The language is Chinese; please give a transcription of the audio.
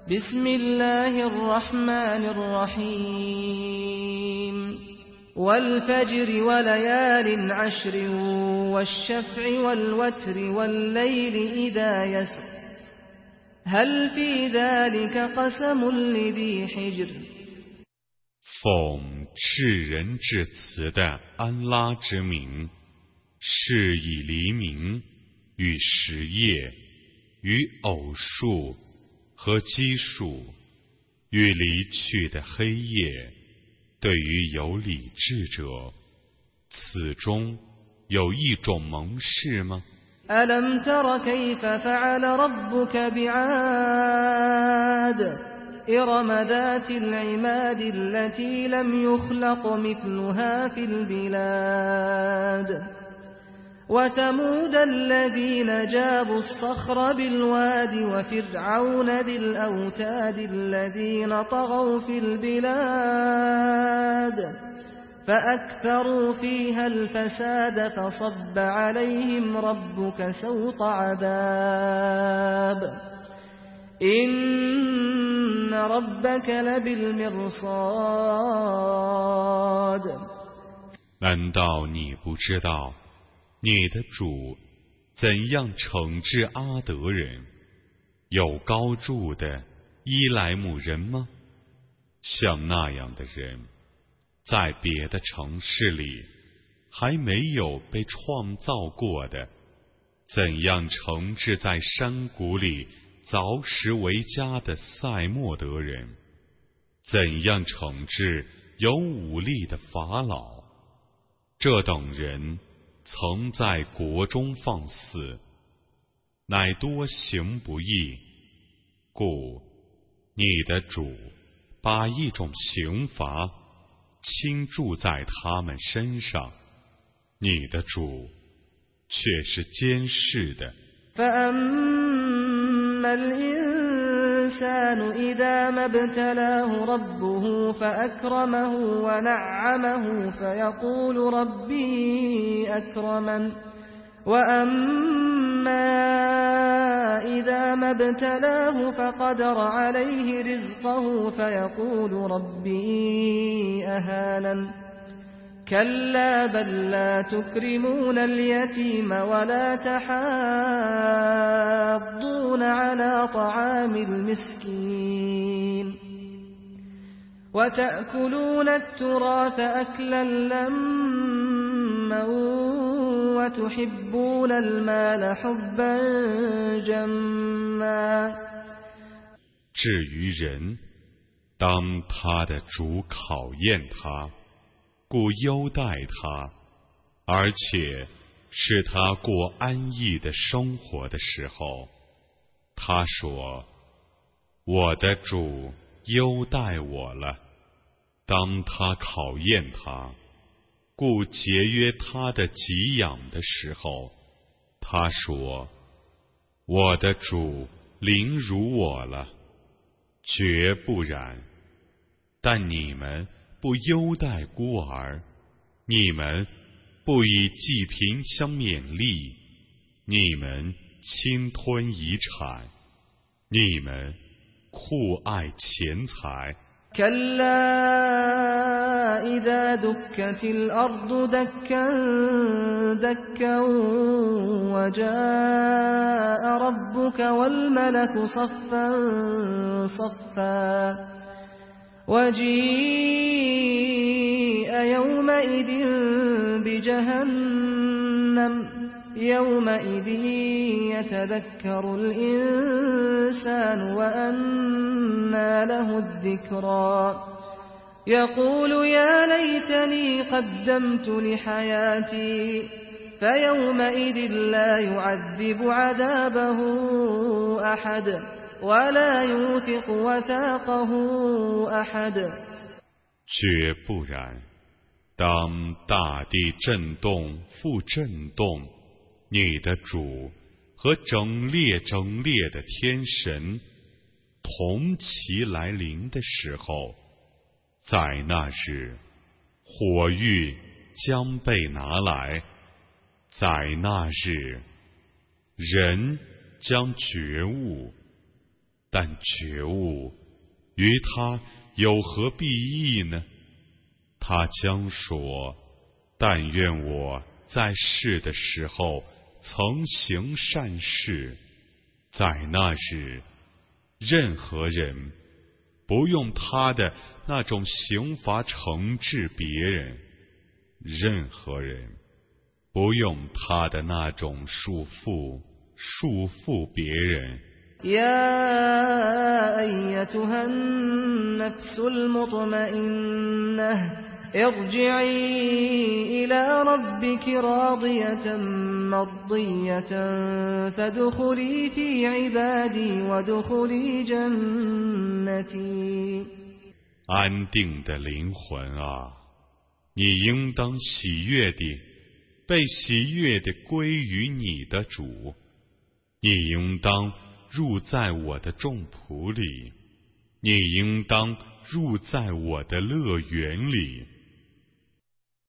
بسم الله الرحمن الرحيم والفجر وليال عشر والشفع والوتر والليل إذا يسر هل في ذلك قسم لذي حجر 奉至仁至慈的安拉之名，是以黎明与时夜与偶数和奇数与离去的黑夜，对于有理智者，此中有一种蒙氏吗？ ألم تر كيف فعل ربك بعاد إرم ذات العماد التي لم يخلق مثلها في البلاد وثمود الذين جابوا الصخر بالواد وفرعون ذي الأوتاد الذين طغوا في البلاد فأكثروا فيها الفساد فصب عليهم ربك سوط عذاب إن ربك لبالمرصاد 难道你不知道你的主怎样惩治阿德人，有高筑的伊莱姆人吗？像那样的人，在别的城市里还没有被创造过的，怎样惩治在山谷里凿石为家的塞莫德人？怎样惩治有武力的法老？这等人曾在国中放肆，乃多行不义，故你的主把一种刑罚倾注在他们身上，你的主却是监视的。 فأما الإنسان إذا ما ابتلاه ربه فأكرمه ونعمه فيقول ربي أكرمن وأما إذا ما ابتلاه فقدر عليه رزقه فيقول ربي أهانن كلا بل لا تكرمون اليتيم ولا تحاضون على طعام المسكين وتأكلون التراث أكلا لما وتحبون المال حبا جما 至于人，当他的主考验他，故优待他，而且使他过安逸的生活的时候，他说：“我的主优待我了。”当他考验他，故节约他的给养的时候，他说：“我的主凌辱我了。”绝不然，但你们不优待孤儿，你们不以济贫相勉励，你们侵吞遗产，你们酷爱钱财。 كلا إذا دكت الأرض دكا دكا وجاء ربك والملك صفا صفا وجيء يومئذ بجهنم يومئذ يتذكر الإنسان وأنى له الذكرى يقول يا ليتني قدمت لحياتي فيومئذ لا يعذب عذابه أحد ولا يوثق وثاقه أحد 绝不然，当大地震动复震动，你的主和整列整列的天神同齐来临的时候，在那日，火狱将被拿来，在那日，人将觉悟， 但觉悟于他有何裨益呢？他将说：但愿我在世的时候曾行善事，在那日，任何人不用他的那种刑罚惩治别人，任何人不用他的那种束缚别人。 يا أيتها النفس المطمئنة ارجعي إلى ربك راضية مرضية فادخلي في عبادي وادخلي جنتي。 安定的灵魂啊，你应当喜悦地被喜悦地归于你的主，你应当入在我的众仆里，你应当入在我的乐园里。